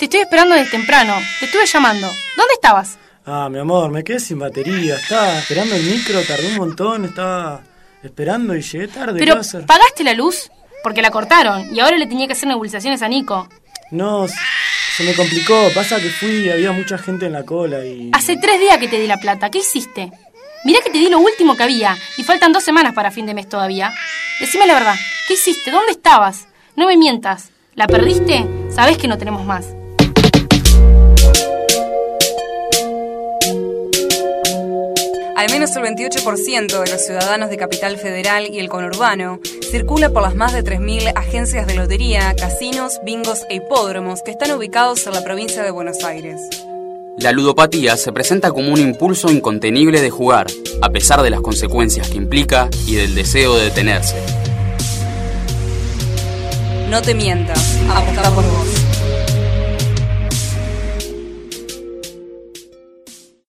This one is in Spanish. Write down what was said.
Te estoy esperando desde temprano. Te estuve llamando. ¿Dónde estabas? Ah, mi amor, me quedé sin batería. Estaba esperando el micro, tardé un montón. Estaba esperando y llegué tarde. Pero, ¿pagaste la luz? Porque la cortaron y ahora le tenía que hacer nebulizaciones a Nico. No, se me complicó. Pasa que fui y había mucha gente en la cola y... Hace 3 días que te di la plata. ¿Qué hiciste? Mirá que te di lo último que había y faltan 2 semanas para fin de mes todavía. Decime la verdad. ¿Qué hiciste? ¿Dónde estabas? No me mientas. ¿La perdiste? Sabés que no tenemos más. Al menos el 28% de los ciudadanos de Capital Federal y el conurbano circula por las más de 3.000 agencias de lotería, casinos, bingos e hipódromos que están ubicados en la provincia de Buenos Aires. La ludopatía se presenta como un impulso incontenible de jugar, a pesar de las consecuencias que implica y del deseo de detenerse. No te mientas, apostá por